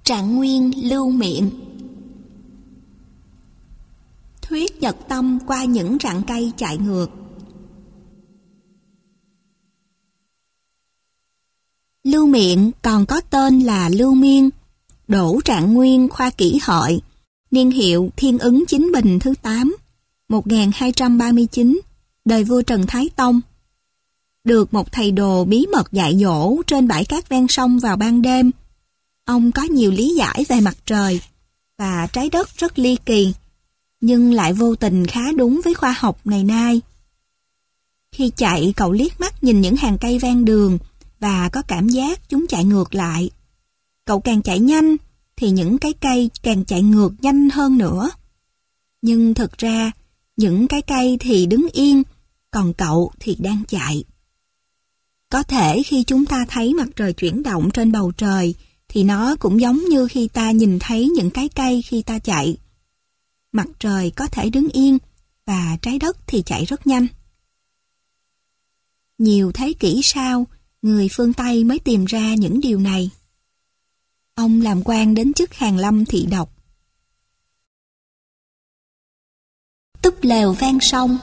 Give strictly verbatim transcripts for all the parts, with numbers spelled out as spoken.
Trạng nguyên lưu miệng. Thuyết nhật tâm qua những rặng cây chạy ngược. Lưu Miện còn có tên là Lưu Miên, Đỗ Trạng Nguyên khoa kỷ hợi, niên hiệu Thiên Ứng Chính Bình thứ tám, một nghìn hai trăm ba mươi chín, đời vua Trần Thái Tông. Được một thầy đồ bí mật dạy dỗ trên bãi cát ven sông vào ban đêm. Ông có nhiều lý giải về mặt trời và trái đất rất ly kỳ, nhưng lại vô tình khá đúng với khoa học ngày nay. Khi chạy, cậu liếc mắt nhìn những hàng cây ven đường và có cảm giác chúng chạy ngược lại. Cậu càng chạy nhanh thì những cái cây càng chạy ngược nhanh hơn nữa. Nhưng thực ra, những cái cây thì đứng yên, còn cậu thì đang chạy. Có thể khi chúng ta thấy mặt trời chuyển động trên bầu trời, thì nó cũng giống như khi ta nhìn thấy những cái cây khi ta chạy. Mặt trời có thể đứng yên, và trái đất thì chạy rất nhanh. Nhiều thế kỷ sau, người phương Tây mới tìm ra những điều này. Ông làm quan đến chức Hàn Lâm thị độc. Túp lều ven sông.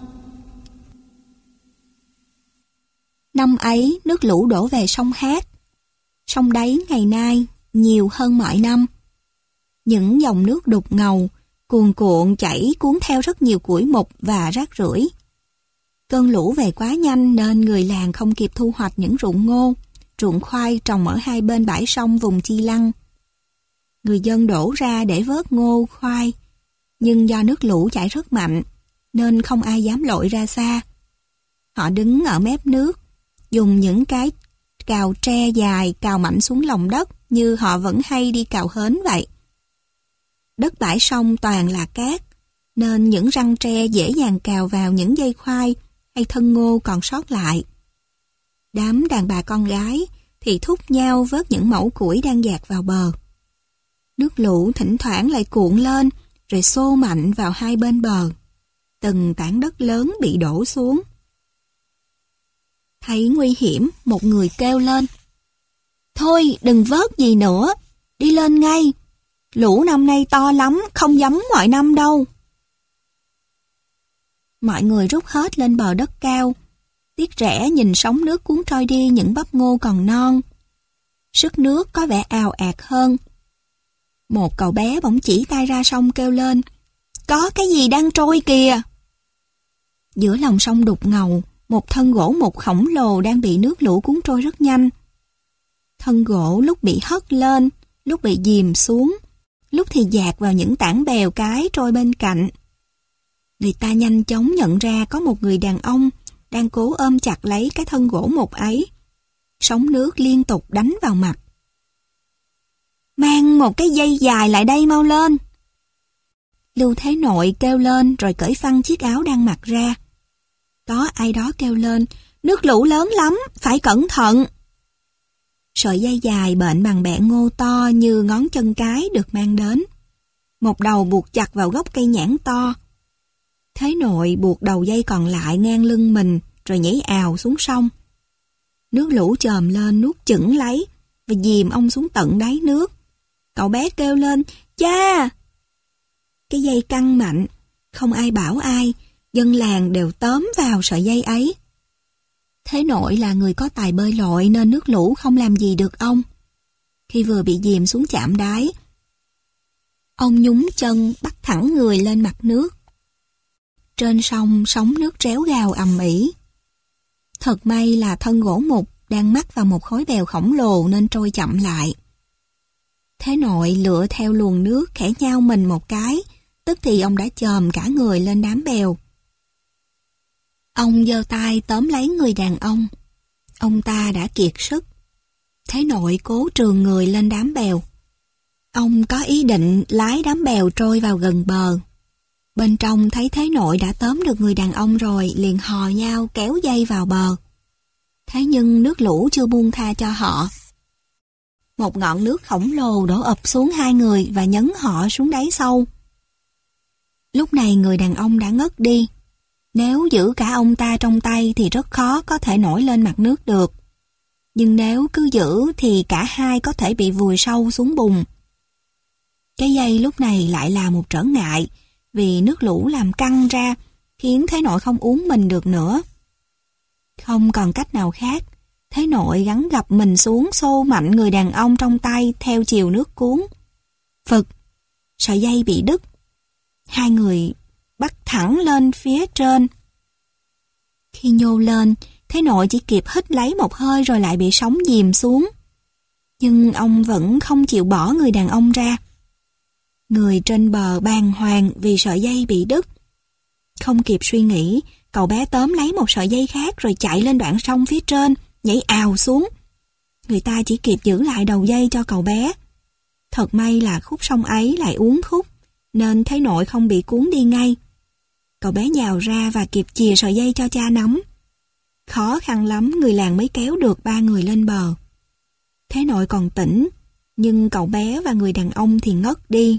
Năm ấy, nước lũ đổ về sông Hát. Sông đáy ngày nay nhiều hơn mọi năm. Những dòng nước đục ngầu, cuồn cuộn chảy cuốn theo rất nhiều củi mục và rác rưởi. Cơn lũ về quá nhanh nên người làng không kịp thu hoạch những ruộng ngô, ruộng khoai trồng ở hai bên bãi sông vùng Chi Lăng. Người dân đổ ra để vớt ngô, khoai, nhưng do nước lũ chảy rất mạnh nên không ai dám lội ra xa. Họ đứng ở mép nước, dùng những cái cào tre dài cào mạnh xuống lòng đất như họ vẫn hay đi cào hến vậy. Đất bãi sông toàn là cát, nên những răng tre dễ dàng cào vào những dây khoai hay thân ngô còn sót lại. Đám đàn bà con gái thì thúc nhau vớt những mẩu củi đang dạt vào bờ. Nước lũ thỉnh thoảng lại cuộn lên rồi xô mạnh vào hai bên bờ. Từng tảng đất lớn bị đổ xuống. Thấy nguy hiểm, một người kêu lên: "Thôi đừng vớt gì nữa, đi lên ngay. Lũ năm nay to lắm, không giống mọi năm đâu." Mọi người rút hết lên bờ đất cao, tiếc rẻ nhìn sóng nước cuốn trôi đi những bắp ngô còn non. Sức nước có vẻ ào ạt hơn. Một cậu bé bỗng chỉ tay ra sông kêu lên: "Có cái gì đang trôi kìa!" Giữa lòng sông đục ngầu, một thân gỗ mục khổng lồ đang bị nước lũ cuốn trôi rất nhanh. Thân gỗ lúc bị hất lên, lúc bị dìm xuống, lúc thì dạt vào những tảng bèo cái trôi bên cạnh. Người ta nhanh chóng nhận ra có một người đàn ông đang cố ôm chặt lấy cái thân gỗ mục ấy. Sóng nước liên tục đánh vào mặt. "Mang một cái dây dài lại đây mau lên!" Lưu Thế Nội kêu lên rồi cởi phăng chiếc áo đang mặc ra. Có ai đó kêu lên: "Nước lũ lớn lắm, phải cẩn thận!" Sợi dây dài bệnh bằng bẹ ngô to như ngón chân cái được mang đến. Một đầu buộc chặt vào gốc cây nhãn to. Thế Nội buộc đầu dây còn lại ngang lưng mình rồi nhảy ào xuống sông. Nước lũ chồm lên nuốt chửng lấy và dìm ông xuống tận đáy nước. Cậu bé kêu lên: "Cha!" Cái dây căng mạnh, không ai bảo ai, dân làng đều tóm vào sợi dây ấy. Thế Nội là người có tài bơi lội nên nước lũ không làm gì được ông. Khi vừa bị dìm xuống chạm đáy, ông nhúng chân bắt thẳng người lên mặt nước. Trên sông sóng nước réo gào ầm ĩ. Thật may là thân gỗ mục đang mắc vào một khối bèo khổng lồ nên trôi chậm lại. Thế Nội lựa theo luồng nước khẽ nhao mình một cái, tức thì ông đã chồm cả người lên đám bèo. Ông giơ tay tóm lấy người đàn ông. Ông ta đã kiệt sức. Thế Nội cố trườn người lên đám bèo. Ông có ý định lái đám bèo trôi vào gần bờ. Bên trong thấy Thế Nội đã tóm được người đàn ông rồi, liền hò nhau kéo dây vào bờ. Thế nhưng nước lũ chưa buông tha cho họ. Một ngọn nước khổng lồ đổ ập xuống hai người và nhấn họ xuống đáy sâu. Lúc này người đàn ông đã ngất đi. Nếu giữ cả ông ta trong tay thì rất khó có thể nổi lên mặt nước được. Nhưng nếu cứ giữ thì cả hai có thể bị vùi sâu xuống bùn, Cái dây lúc này lại là một trở ngại, vì nước lũ làm căng ra, khiến Thế Nội không uốn mình được nữa. Không còn cách nào khác, Thế Nội gắng gập mình xuống xô mạnh người đàn ông trong tay theo chiều nước cuốn. Phực, sợi dây bị đứt. Hai người bắt thẳng lên phía trên. Khi nhô lên, Thế Nội chỉ kịp hít lấy một hơi rồi lại bị sóng dìm xuống. Nhưng ông vẫn không chịu bỏ người đàn ông ra. Người trên bờ bàng hoàng vì sợi dây bị đứt. Không kịp suy nghĩ, cậu bé tóm lấy một sợi dây khác rồi chạy lên đoạn sông phía trên, nhảy ào xuống. Người ta chỉ kịp giữ lại đầu dây cho cậu bé. Thật may là khúc sông ấy lại uốn khúc, nên Thế Nội không bị cuốn đi ngay. Cậu bé nhào ra và kịp chìa sợi dây cho cha nắm. Khó khăn lắm người làng mới kéo được ba người lên bờ. Thế Nội còn tỉnh, nhưng cậu bé và người đàn ông thì ngất đi.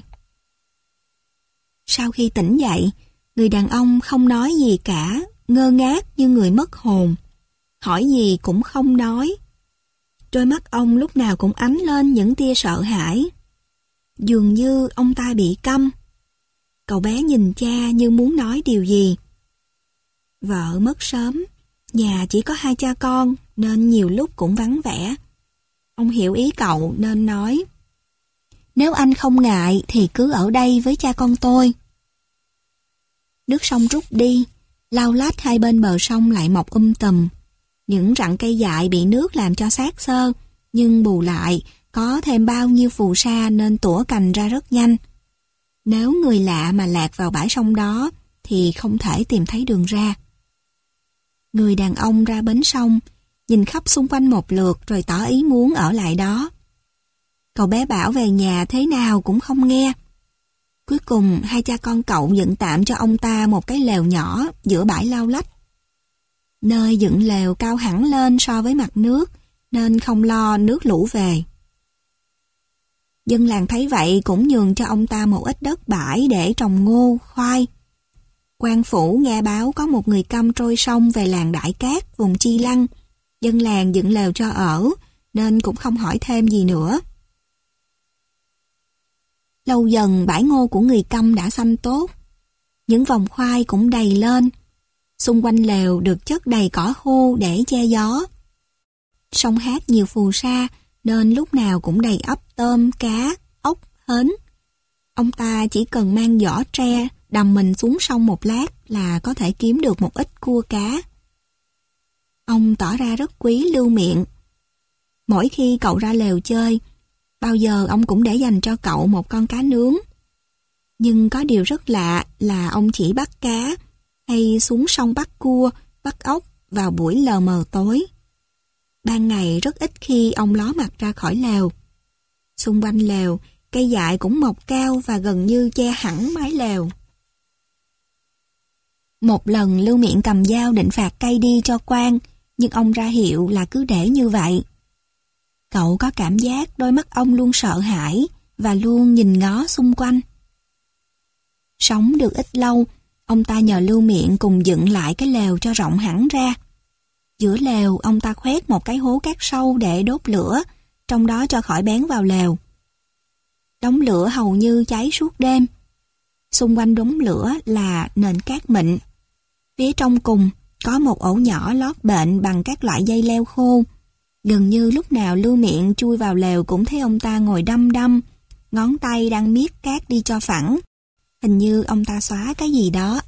Sau khi tỉnh dậy, người đàn ông không nói gì cả, ngơ ngác như người mất hồn. Hỏi gì cũng không nói. Đôi mắt ông lúc nào cũng ánh lên những tia sợ hãi. Dường như ông ta bị câm. Cậu bé nhìn cha như muốn nói điều gì. Vợ mất sớm, nhà chỉ có hai cha con nên nhiều lúc cũng vắng vẻ. Ông hiểu ý cậu nên nói: "Nếu anh không ngại thì cứ ở đây với cha con tôi." Nước sông rút đi, lau lách hai bên bờ sông lại mọc um tùm. Những rặng cây dại bị nước làm cho xác xơ, nhưng bù lại có thêm bao nhiêu phù sa nên tủa cành ra rất nhanh. Nếu người lạ mà lạc vào bãi sông đó thì không thể tìm thấy đường ra. Người đàn ông ra bến sông, nhìn khắp xung quanh một lượt rồi tỏ ý muốn ở lại đó. Cậu bé bảo về nhà thế nào cũng không nghe. Cuối cùng hai cha con cậu dựng tạm cho ông ta một cái lều nhỏ giữa bãi lau lách. Nơi dựng lều cao hẳn lên so với mặt nước nên không lo nước lũ về. Dân làng thấy vậy cũng nhường cho ông ta một ít đất bãi để trồng ngô, khoai. Quan phủ nghe báo có một người câm trôi sông về làng Đại Cát, vùng Chi Lăng. Dân làng dựng lều cho ở, nên cũng không hỏi thêm gì nữa. Lâu dần bãi ngô của người câm đã xanh tốt. Những vòng khoai cũng đầy lên. Xung quanh lều được chất đầy cỏ khô để che gió. Sông Hát nhiều phù sa, nên lúc nào cũng đầy ắp tôm, cá, ốc, hến. Ông ta chỉ cần mang giỏ tre, đầm mình xuống sông một lát là có thể kiếm được một ít cua cá. Ông tỏ ra rất quý Lưu Miện. Mỗi khi cậu ra lều chơi, bao giờ ông cũng để dành cho cậu một con cá nướng. Nhưng có điều rất lạ là ông chỉ bắt cá hay xuống sông bắt cua, bắt ốc vào buổi lờ mờ tối. Ban ngày rất ít khi ông ló mặt ra khỏi lều. Xung quanh lều, cây dại cũng mọc cao và gần như che hẳn mái lều. Một lần Lưu Miện cầm dao định phạt cây đi cho quan, nhưng ông ra hiệu là cứ để như vậy. Cậu có cảm giác đôi mắt ông luôn sợ hãi và luôn nhìn ngó xung quanh. Sống được ít lâu, ông ta nhờ Lưu Miện cùng dựng lại cái lều cho rộng hẳn ra. Giữa lều, ông ta khoét một cái hố cát sâu để đốt lửa, trong đó cho khỏi bén vào lều. Đống lửa hầu như cháy suốt đêm. Xung quanh đống lửa là nền cát mịn. Phía trong cùng có một ổ nhỏ lót bện bằng các loại dây leo khô. Gần như lúc nào Lưu Miện chui vào lều cũng thấy ông ta ngồi đăm đăm, ngón tay đang miết cát đi cho phẳng. Hình như ông ta xóa cái gì đó.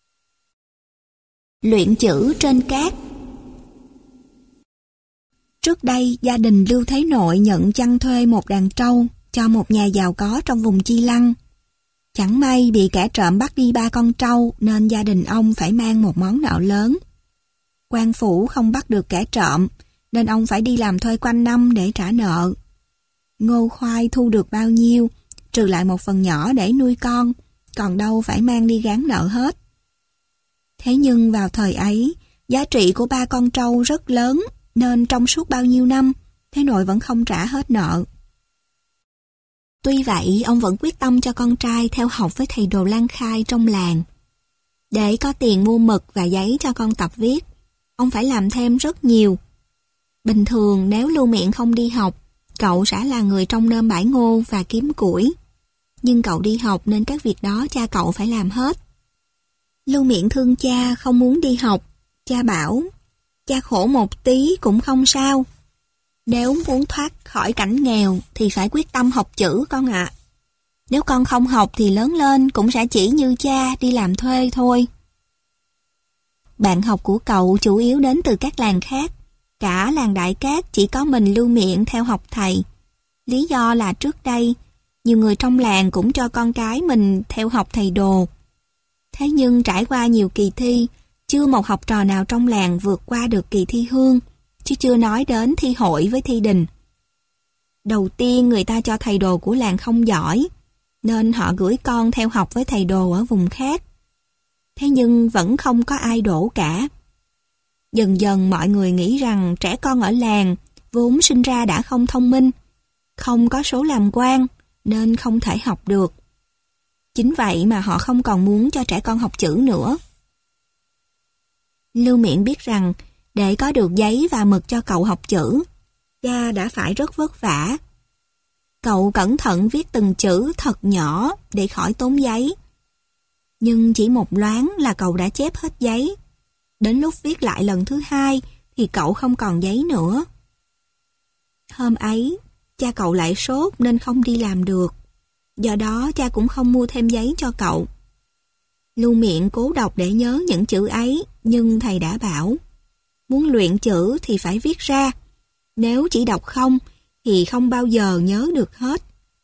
Luyện chữ trên cát. Trước đây, gia đình Lưu Thế Nội nhận chăn thuê một đàn trâu cho một nhà giàu có trong vùng Chi Lăng. Chẳng may bị kẻ trộm bắt đi ba con trâu nên gia đình ông phải mang một món nợ lớn. Quan phủ không bắt được kẻ trộm nên ông phải đi làm thuê quanh năm để trả nợ. Ngô khoai thu được bao nhiêu, trừ lại một phần nhỏ để nuôi con, còn đâu phải mang đi gán nợ hết. Thế nhưng vào thời ấy, giá trị của ba con trâu rất lớn nên trong suốt bao nhiêu năm, Thế Nội vẫn không trả hết nợ. Tuy vậy, ông vẫn quyết tâm cho con trai theo học với thầy Đồ Lan Khai trong làng. Để có tiền mua mực và giấy cho con tập viết, ông phải làm thêm rất nhiều. Bình thường nếu Lưu Miện không đi học, cậu sẽ là người trông nom bãi ngô và kiếm củi. nhưng cậu đi học nên các việc đó cha cậu phải làm hết. Lưu Miện thương cha không muốn đi học. Cha bảo, cha khổ một tí cũng không sao. Nếu muốn thoát khỏi cảnh nghèo thì phải quyết tâm học chữ con ạ. Nếu con không học thì lớn lên cũng sẽ chỉ như cha đi làm thuê thôi. Bạn học của cậu chủ yếu đến từ các làng khác. Cả làng Đại Cát chỉ có mình Lưu Miện theo học thầy. Lý do là trước đây, nhiều người trong làng cũng cho con cái mình theo học thầy đồ. Thế nhưng trải qua nhiều kỳ thi, chưa một học trò nào trong làng vượt qua được kỳ thi hương, chứ chưa nói đến thi hội với thi đình. Đầu tiên người ta cho thầy đồ của làng không giỏi, nên họ gửi con theo học với thầy đồ ở vùng khác. Thế nhưng vẫn không có ai đỗ cả. Dần dần mọi người nghĩ rằng trẻ con ở làng vốn sinh ra đã không thông minh, không có số làm quan, nên không thể học được. Chính vậy mà họ không còn muốn cho trẻ con học chữ nữa. Lưu Miện biết rằng để có được giấy và mực cho cậu học chữ, cha đã phải rất vất vả. Cậu cẩn thận viết từng chữ thật nhỏ để khỏi tốn giấy. Nhưng chỉ một loáng là cậu đã chép hết giấy. Đến lúc viết lại lần thứ hai thì cậu không còn giấy nữa. Hôm ấy, cha cậu lại sốt nên không đi làm được. Do đó cha cũng không mua thêm giấy cho cậu. Lưu Miện cố đọc để nhớ những chữ ấy, nhưng thầy đã bảo, muốn luyện chữ thì phải viết ra. Nếu chỉ đọc không thì không bao giờ nhớ được hết.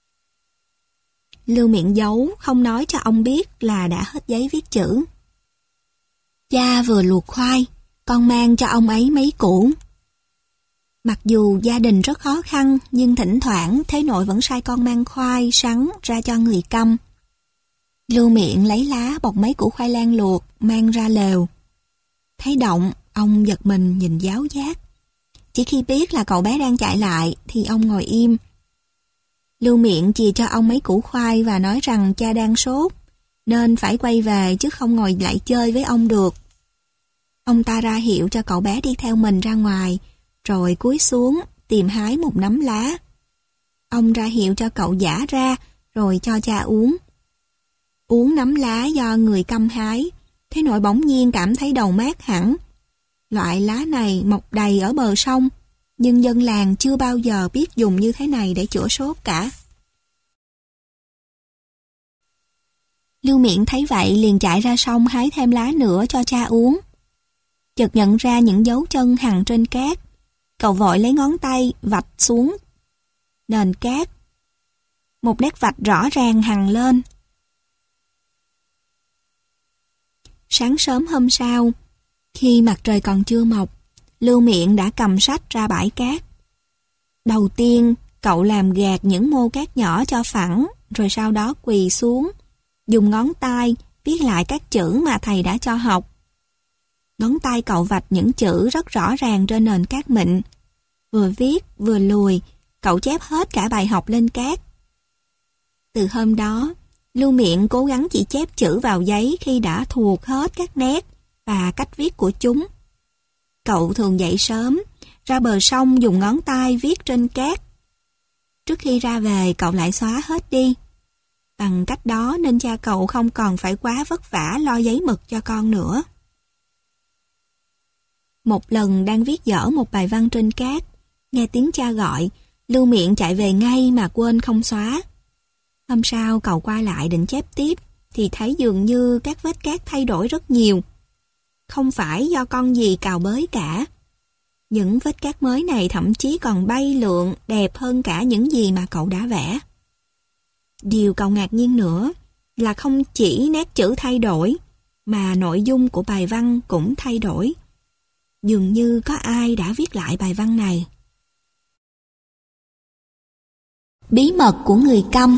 Lưu Miện giấu, không nói cho ông biết là đã hết giấy viết chữ. Cha vừa luộc khoai, con mang cho ông ấy mấy củ. Mặc dù gia đình rất khó khăn, nhưng thỉnh thoảng thế nội vẫn sai con mang khoai, sắn ra cho người câm. Lưu Miện lấy lá bọc mấy củ khoai lang luộc, mang ra lều. Thấy động, ông giật mình nhìn giáo giác. Chỉ khi biết là cậu bé đang chạy lại, thì ông ngồi im. Lưu Miện chìa cho ông mấy củ khoai và nói rằng cha đang sốt, nên phải quay về chứ không ngồi lại chơi với ông được. Ông ta ra hiệu cho cậu bé đi theo mình ra ngoài, rồi cúi xuống tìm hái một nắm lá. Ông ra hiệu cho cậu giã ra, rồi cho cha uống. Uống nắm lá do người câm hái, thế nội bỗng nhiên cảm thấy đầu mát hẳn. Loại lá này mọc đầy ở bờ sông, nhưng dân làng chưa bao giờ biết dùng như thế này để chữa sốt cả. Lưu Miện thấy vậy liền chạy ra sông hái thêm lá nữa cho cha uống. Chợt nhận ra những dấu chân hằn trên cát. Cậu vội lấy ngón tay vạch xuống nền cát. Một nét vạch rõ ràng hằn lên. Sáng sớm hôm sau, khi mặt trời còn chưa mọc, Lưu Miện đã cầm sách ra bãi cát. Đầu tiên, cậu làm gạt những mô cát nhỏ cho phẳng, rồi sau đó quỳ xuống, dùng ngón tay viết lại các chữ mà thầy đã cho học. Ngón tay cậu vạch những chữ rất rõ ràng trên nền cát mịn. Vừa viết, vừa lùi, cậu chép hết cả bài học lên cát. Từ hôm đó, Lưu Miện cố gắng chỉ chép chữ vào giấy khi đã thuộc hết các nét và cách viết của chúng. Cậu thường dậy sớm, ra bờ sông dùng ngón tay viết trên cát. Trước khi ra về, cậu lại xóa hết đi. Bằng cách đó nên cha cậu không còn phải quá vất vả lo giấy mực cho con nữa. Một lần đang viết dở một bài văn trên cát, nghe tiếng cha gọi, Lưu Miện chạy về ngay mà quên không xóa. Hôm sau cậu quay lại định chép tiếp, thì thấy dường như các vết cát thay đổi rất nhiều. Không phải do con gì cào bới cả. Những vết cát mới này thậm chí còn bay lượn đẹp hơn cả những gì mà cậu đã vẽ. Điều cậu ngạc nhiên nữa là không chỉ nét chữ thay đổi, mà nội dung của bài văn cũng thay đổi. Dường như có ai đã viết lại bài văn này. Bí mật của người câm.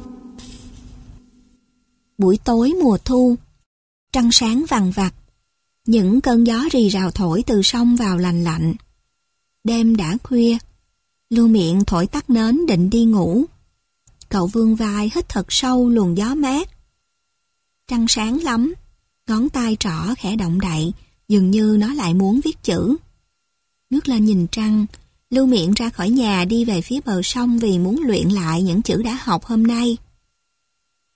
Buổi tối mùa thu, trăng sáng vằng vặc, những cơn gió rì rào thổi từ sông vào lành lạnh. Đêm đã khuya, Lưu Miện thổi tắt nến định đi ngủ. Cậu vươn vai hít thật sâu luồng gió mát. Trăng sáng lắm, ngón tay trỏ khẽ động đậy, dường như nó lại muốn viết chữ. Ngước lên nhìn trăng, Lưu Miện ra khỏi nhà đi về phía bờ sông vì muốn luyện lại những chữ đã học hôm nay.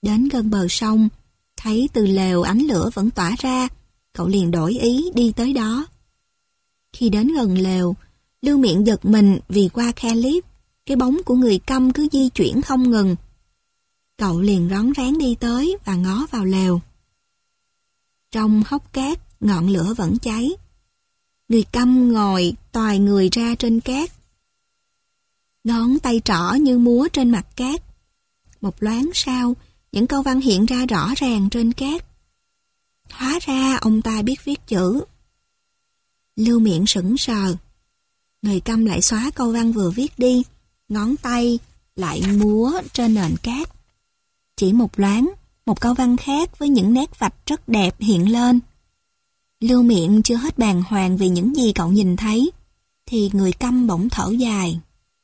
Đến gần bờ sông, thấy từ lều ánh lửa vẫn tỏa ra, cậu liền đổi ý đi tới đó. Khi đến gần lều, Lưu Miện giật mình vì qua khe liếp, cái bóng của người câm cứ di chuyển không ngừng. Cậu liền rón rén đi tới và ngó vào lều. Trong hốc cát, ngọn lửa vẫn cháy. Người câm ngồi toài người ra trên cát. Ngón tay trỏ như múa trên mặt cát. Một loáng sau, những câu văn hiện ra rõ ràng trên cát. Hóa ra ông ta biết viết chữ. Lưu Miện sững sờ. Người câm lại xóa câu văn vừa viết đi, ngón tay lại múa trên nền cát. Chỉ một loáng, một câu văn khác với những nét vạch rất đẹp hiện lên. Lưu Miện chưa hết bàng hoàng vì những gì cậu nhìn thấy, thì người câm bỗng thở dài.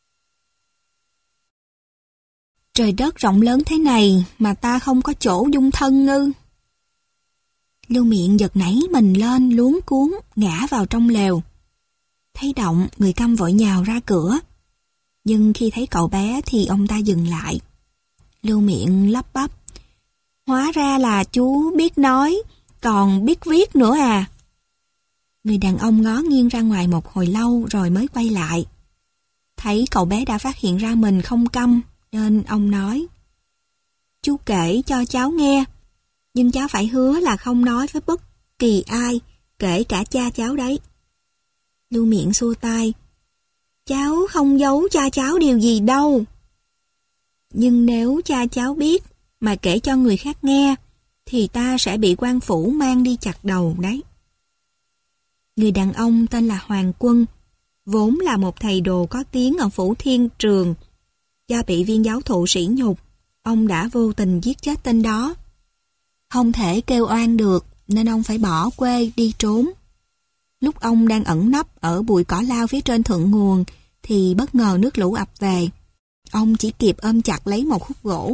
Trời đất rộng lớn thế này mà ta không có chỗ dung thân ngư. Lưu Miện giật nảy mình lên luống cuống ngã vào trong lều. Thấy động, người câm vội nhào ra cửa. Nhưng khi thấy cậu bé thì ông ta dừng lại. Lưu Miện lắp bắp. Hóa ra là chú biết nói, còn biết viết nữa à. Người đàn ông ngó nghiêng ra ngoài một hồi lâu rồi mới quay lại. Thấy cậu bé đã phát hiện ra mình không câm, nên ông nói. Chú kể cho cháu nghe, nhưng cháu phải hứa là không nói với bất kỳ ai, kể cả cha cháu đấy. Lưu Miện xua tay. Cháu không giấu cha cháu điều gì đâu. Nhưng nếu cha cháu biết mà kể cho người khác nghe, thì ta sẽ bị quan phủ mang đi chặt đầu đấy. Người đàn ông tên là Hoàng Quân, vốn là một thầy đồ có tiếng ở Phủ Thiên Trường. Do bị viên giáo thụ sỉ nhục, ông đã vô tình giết chết tên đó. Không thể kêu oan được nên ông phải bỏ quê đi trốn. Lúc ông đang ẩn nấp ở bụi cỏ lau phía trên thượng nguồn thì bất ngờ nước lũ ập về. Ông chỉ kịp ôm chặt lấy một khúc gỗ.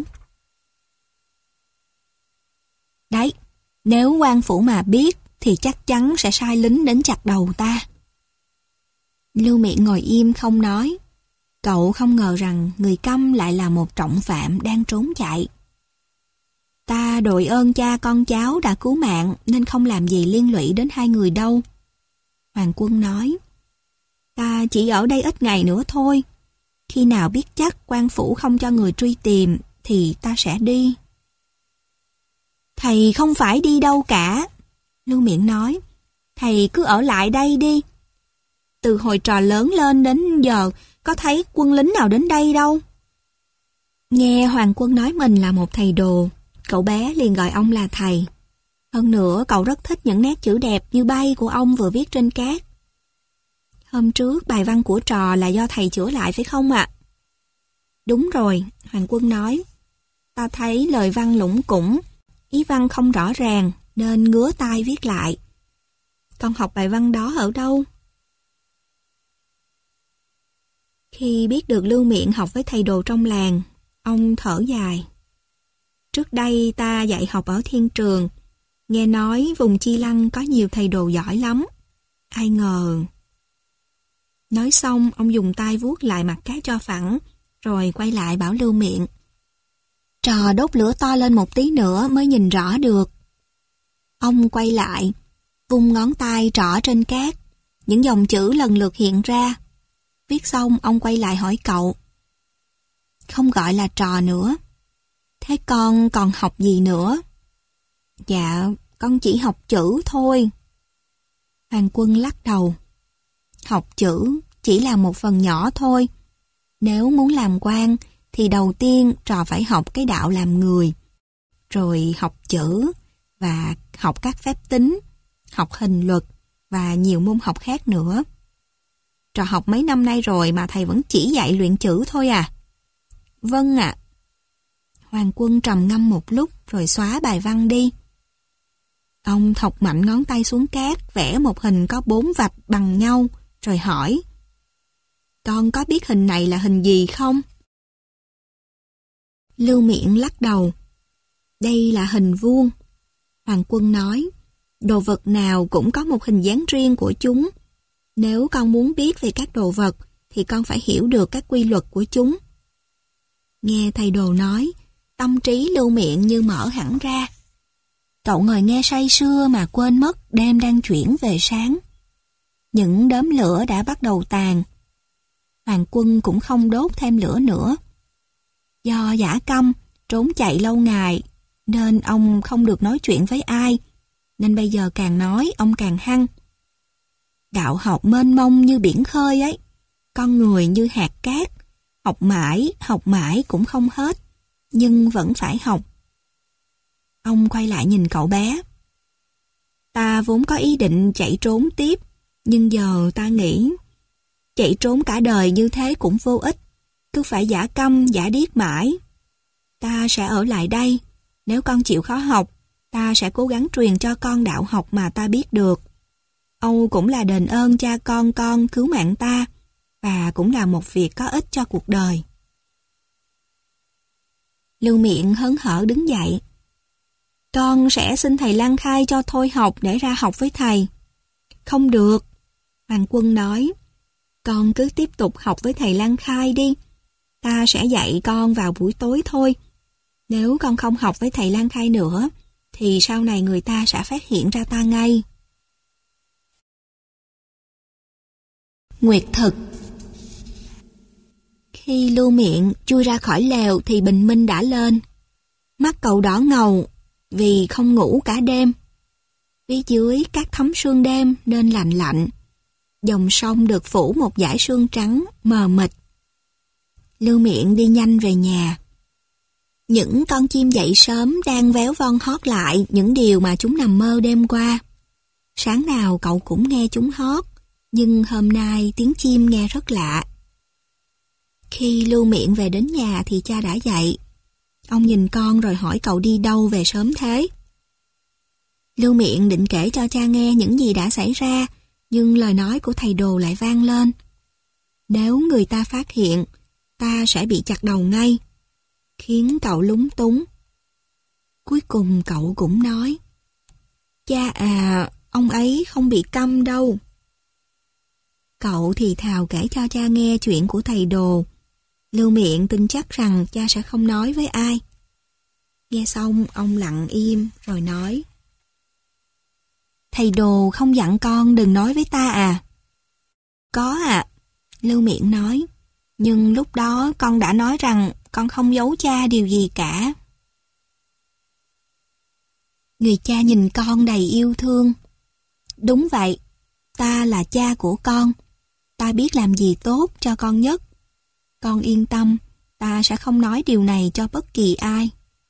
Đấy, nếu quan phủ mà biết thì chắc chắn sẽ sai lính đến chặt đầu ta. Lưu Miện ngồi im không nói. Cậu không ngờ rằng người câm lại là một trọng phạm đang trốn chạy. Ta đội ơn cha con cháu đã cứu mạng nên không làm gì liên lụy đến hai người đâu. Hoàng Quân nói. Ta chỉ ở đây ít ngày nữa thôi. Khi nào biết chắc quan phủ không cho người truy tìm thì ta sẽ đi. Thầy không phải đi đâu cả. Lưu Miện nói. Thầy cứ ở lại đây đi. Từ hồi trò lớn lên đến giờ có thấy quân lính nào đến đây đâu. Nghe Hoàng Quân nói mình là một thầy đồ, cậu bé liền gọi ông là thầy. Hơn nữa cậu rất thích những nét chữ đẹp như bay của ông vừa viết trên cát. Hôm trước bài văn của trò là do thầy chữa lại phải không ạ? Đúng rồi, Hoàng Quân nói. Ta thấy lời văn lủng củng, ý văn không rõ ràng nên ngứa tai viết lại. Con học bài văn đó ở đâu? Khi biết được Lưu Miện học với thầy đồ trong làng, ông thở dài. Trước đây ta dạy học ở Thiên Trường, nghe nói vùng Chi Lăng có nhiều thầy đồ giỏi lắm. Ai ngờ... Nói xong, ông dùng tay vuốt lại mặt cá cho phẳng, rồi quay lại bảo Lưu Miện. Trò đốt lửa to lên một tí nữa mới nhìn rõ được. Ông quay lại, vung ngón tay trỏ trên cát, những dòng chữ lần lượt hiện ra. Viết xong, ông quay lại hỏi cậu. Không gọi là trò nữa. Thế con còn học gì nữa? Dạ, con chỉ học chữ thôi. Hoàng Quân lắc đầu. Học chữ chỉ là một phần nhỏ thôi. Nếu muốn làm quan thì đầu tiên trò phải học cái đạo làm người. Rồi học chữ và học các phép tính, học hình luật và nhiều môn học khác nữa. Trò học mấy năm nay rồi mà thầy vẫn chỉ dạy luyện chữ thôi à? Vâng ạ. Hoàng Quân trầm ngâm một lúc rồi xóa bài văn đi. Ông thọc mạnh ngón tay xuống cát, vẽ một hình có bốn vạch bằng nhau, rồi hỏi. Con có biết hình này là hình gì không? Lưu Miện lắc đầu. Đây là hình vuông. Hoàng Quân nói, đồ vật nào cũng có một hình dáng riêng của chúng. Nếu con muốn biết về các đồ vật, thì con phải hiểu được các quy luật của chúng. Nghe thầy đồ nói, tâm trí Lưu Miện như mở hẳn ra. Cậu ngồi nghe say sưa mà quên mất đêm đang chuyển về sáng. Những đốm lửa đã bắt đầu tàn. Hoàng Quân cũng không đốt thêm lửa nữa. Do dã câm, trốn chạy lâu ngày, nên ông không được nói chuyện với ai, nên bây giờ càng nói ông càng hăng. Đạo học mênh mông như biển khơi ấy, con người như hạt cát, học mãi, học mãi cũng không hết, nhưng vẫn phải học. Ông quay lại nhìn cậu bé. Ta vốn có ý định chạy trốn tiếp, nhưng giờ ta nghĩ, chạy trốn cả đời như thế cũng vô ích, cứ phải giả câm, giả điếc mãi. Ta sẽ ở lại đây, nếu con chịu khó học, ta sẽ cố gắng truyền cho con đạo học mà ta biết được. Âu cũng là đền ơn cha con con cứu mạng ta, và cũng là một việc có ích cho cuộc đời. Lưu Miện hớn hở đứng dậy. Con sẽ xin thầy Lan Khai cho thôi học để ra học với thầy. Không được, Hoàng Quân nói. Con cứ tiếp tục học với thầy Lan Khai đi. Ta sẽ dạy con vào buổi tối thôi. Nếu con không học với thầy Lan Khai nữa, thì sau này người ta sẽ phát hiện ra ta ngay. Nguyệt thực. Khi Lưu Miện chui ra khỏi lều thì bình minh đã lên. Mắt cậu đỏ ngầu vì không ngủ cả đêm. Phía dưới các thấm sương đêm nên lạnh lạnh. Dòng sông được phủ một dải sương trắng mờ mịt. Lưu Miện đi nhanh về nhà. Những con chim dậy sớm đang véo von hót lại những điều mà chúng nằm mơ đêm qua. Sáng nào cậu cũng nghe chúng hót, nhưng hôm nay tiếng chim nghe rất lạ. Khi Lưu Miện về đến nhà thì cha đã dậy. Ông nhìn con rồi hỏi cậu đi đâu về sớm thế. Lưu Miện định kể cho cha nghe những gì đã xảy ra, nhưng lời nói của thầy Đồ lại vang lên. Nếu người ta phát hiện, ta sẽ bị chặt đầu ngay, khiến cậu lúng túng. Cuối cùng cậu cũng nói, cha à, ông ấy không bị câm đâu. Cậu thì thào kể cho cha nghe chuyện của thầy Đồ. Lưu Miện tin chắc rằng cha sẽ không nói với ai. Nghe xong ông lặng im rồi nói, thầy Đồ không dặn con đừng nói với ta à? Có ạ, à, Lưu Miện nói, nhưng lúc đó con đã nói rằng con không giấu cha điều gì cả. Người cha nhìn con đầy yêu thương. Đúng vậy, ta là cha của con. Ta biết làm gì tốt cho con nhất. Con yên tâm, ta sẽ không nói điều này cho bất kỳ ai.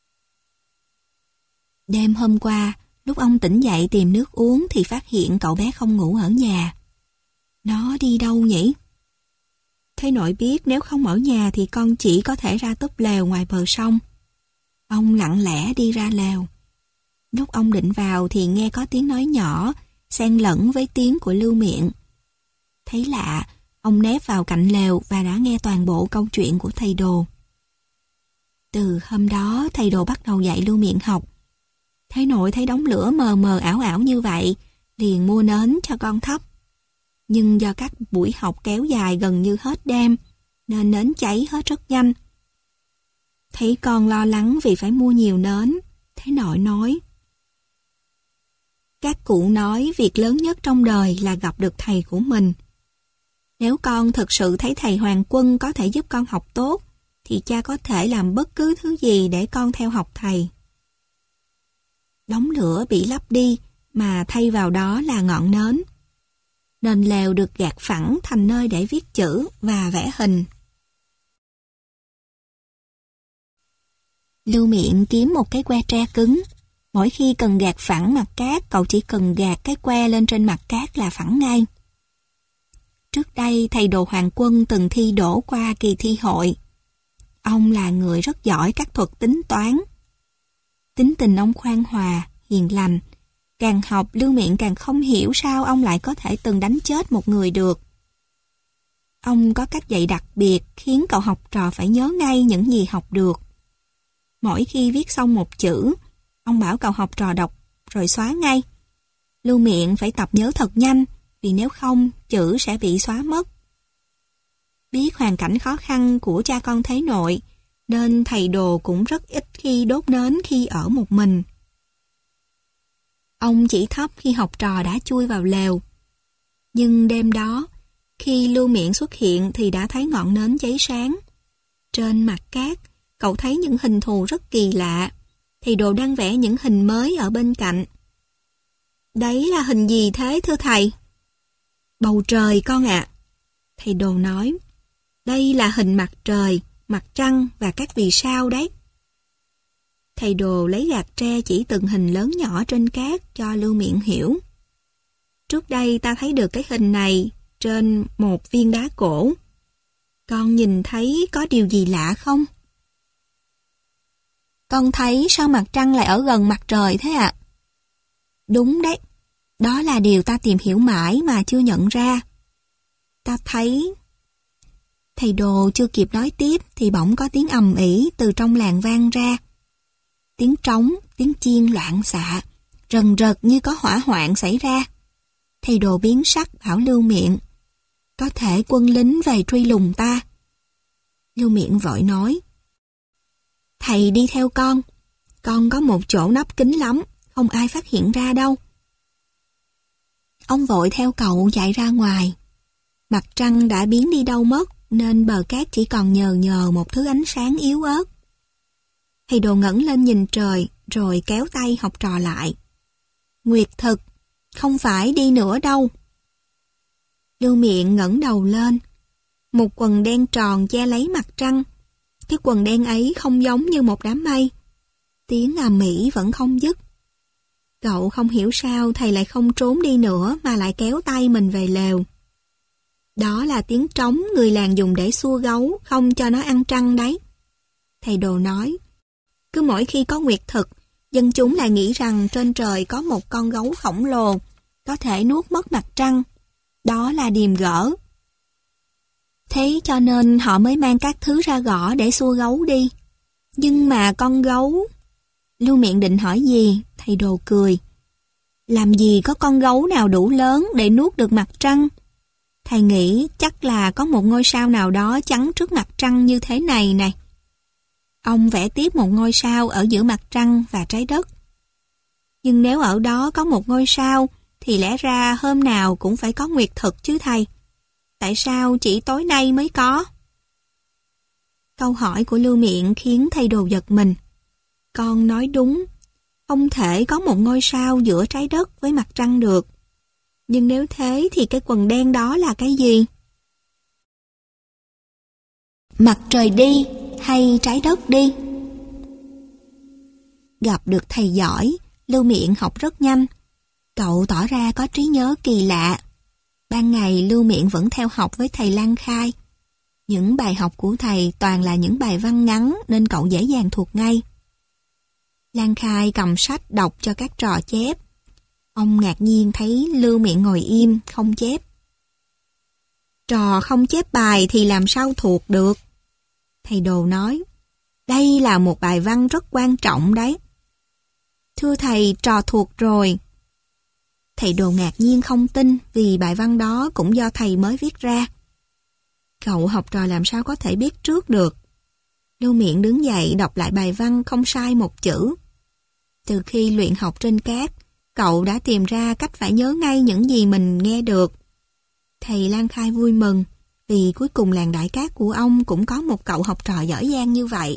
Đêm hôm qua, lúc ông tỉnh dậy tìm nước uống thì phát hiện cậu bé không ngủ ở nhà. Nó đi đâu nhỉ? Thế nội biết nếu không ở nhà thì con chỉ có thể ra túp lều ngoài bờ sông. Ông lặng lẽ đi ra lều. Lúc ông định vào thì nghe có tiếng nói nhỏ, xen lẫn với tiếng của Lưu Miện. Thấy lạ, ông nép vào cạnh lều và đã nghe toàn bộ câu chuyện của thầy Đồ. Từ hôm đó, thầy Đồ bắt đầu dạy Lưu Miện học. Thế nội thấy đống lửa mờ mờ ảo ảo như vậy, liền mua nến cho con thắp. Nhưng do các buổi học kéo dài gần như hết đêm, nên nến cháy hết rất nhanh. Thấy con lo lắng vì phải mua nhiều nến, thế nội nói, các cụ nói việc lớn nhất trong đời là gặp được thầy của mình. Nếu con thực sự thấy thầy Hoàng Quân có thể giúp con học tốt, thì cha có thể làm bất cứ thứ gì để con theo học thầy. Đống lửa bị lấp đi, mà thay vào đó là ngọn nến. Nền lều được gạt phẳng thành nơi để viết chữ và vẽ hình. Lưu Miện kiếm một cái que tre cứng. Mỗi khi cần gạt phẳng mặt cát, cậu chỉ cần gạt cái que lên trên mặt cát là phẳng ngay. Trước đây, thầy Đồ Hoàng Quân từng thi đỗ qua kỳ thi hội. Ông là người rất giỏi các thuật tính toán. Tính tình ông khoan hòa, hiền lành. Càng học, Lưu Miện càng không hiểu sao ông lại có thể từng đánh chết một người được. Ông có cách dạy đặc biệt khiến cậu học trò phải nhớ ngay những gì học được. Mỗi khi viết xong một chữ, ông bảo cậu học trò đọc rồi xóa ngay. Lưu Miện phải tập nhớ thật nhanh, vì nếu không, chữ sẽ bị xóa mất. Biết hoàn cảnh khó khăn của cha con thế nội, nên thầy Đồ cũng rất ít khi đốt nến khi ở một mình. Ông chỉ thấp khi học trò đã chui vào lều. Nhưng đêm đó, khi Lưu Miện xuất hiện thì đã thấy ngọn nến cháy sáng. Trên mặt cát, cậu thấy những hình thù rất kỳ lạ. Thầy Đồ đang vẽ những hình mới ở bên cạnh. Đấy là hình gì thế thưa thầy? Bầu trời con ạ. À. Thầy Đồ nói, đây là hình mặt trời, mặt trăng và các vì sao đấy. Thầy Đồ lấy gạt tre chỉ từng hình lớn nhỏ trên cát cho Lưu Miện hiểu. Trước đây ta thấy được cái hình này trên một viên đá cổ. Con nhìn thấy có điều gì lạ không? Con thấy sao mặt trăng lại ở gần mặt trời thế ạ? À? Đúng đấy, đó là điều ta tìm hiểu mãi mà chưa nhận ra. Ta thấy... Thầy Đồ chưa kịp nói tiếp thì bỗng có tiếng ầm ĩ từ trong làng vang ra. Tiếng trống, tiếng chiên loạn xạ, rần rật như có hỏa hoạn xảy ra. Thầy Đồ biến sắc bảo Lưu Miện, có thể quân lính về truy lùng ta. Lưu Miện vội nói, thầy đi theo con, con có một chỗ nấp kín lắm, không ai phát hiện ra đâu. Ông vội theo cậu chạy ra ngoài. Mặt trăng đã biến đi đâu mất, nên bờ cát chỉ còn nhờ nhờ một thứ ánh sáng yếu ớt. Thầy Đồ ngẩng lên nhìn trời, rồi kéo tay học trò lại. Nguyệt thực, không phải đi nữa đâu. Lưu Miện ngẩng đầu lên. Một quần đen tròn che lấy mặt trăng. Cái quần đen ấy không giống như một đám mây. Tiếng ầm ĩ vẫn không dứt. Cậu không hiểu sao thầy lại không trốn đi nữa mà lại kéo tay mình về lều. Đó là tiếng trống người làng dùng để xua gấu, không cho nó ăn trăng đấy. Thầy Đồ nói, cứ mỗi khi có nguyệt thực, dân chúng lại nghĩ rằng trên trời có một con gấu khổng lồ, có thể nuốt mất mặt trăng. Đó là điềm gỡ. Thế cho nên họ mới mang các thứ ra gõ để xua gấu đi. Nhưng mà con gấu... Lưu Miện định hỏi gì, thầy Đồ cười. Làm gì có con gấu nào đủ lớn để nuốt được mặt trăng? Thầy nghĩ chắc là có một ngôi sao nào đó chắn trước mặt trăng như thế này này. Ông vẽ tiếp một ngôi sao ở giữa mặt trăng và trái đất. Nhưng nếu ở đó có một ngôi sao, thì lẽ ra hôm nào cũng phải có nguyệt thực chứ thầy. Tại sao chỉ tối nay mới có? Câu hỏi của Lưu Miện khiến thầy Đồ giật mình. Con nói đúng, không thể có một ngôi sao giữa trái đất với mặt trăng được. Nhưng nếu thế thì cái quần đen đó là cái gì? Mặt trời đi hay trái đất đi? Gặp được thầy giỏi, Lưu Miện học rất nhanh. Cậu tỏ ra có trí nhớ kỳ lạ. Ban ngày Lưu Miện vẫn theo học với thầy Lan Khai. Những bài học của thầy toàn là những bài văn ngắn nên cậu dễ dàng thuộc ngay. Lan Khai cầm sách đọc cho các trò chép. Ông ngạc nhiên thấy Lưu Miện ngồi im, không chép. Trò không chép bài thì làm sao thuộc được? Thầy Đồ nói, đây là một bài văn rất quan trọng đấy. Thưa thầy, trò thuộc rồi. Thầy Đồ ngạc nhiên không tin vì bài văn đó cũng do thầy mới viết ra. Cậu học trò làm sao có thể biết trước được? Lưu Miện đứng dậy đọc lại bài văn không sai một chữ. Từ khi luyện học trên cát, cậu đã tìm ra cách phải nhớ ngay những gì mình nghe được. Thầy Lan Khai vui mừng vì cuối cùng làng Đại Cát của ông cũng có một cậu học trò giỏi giang như vậy.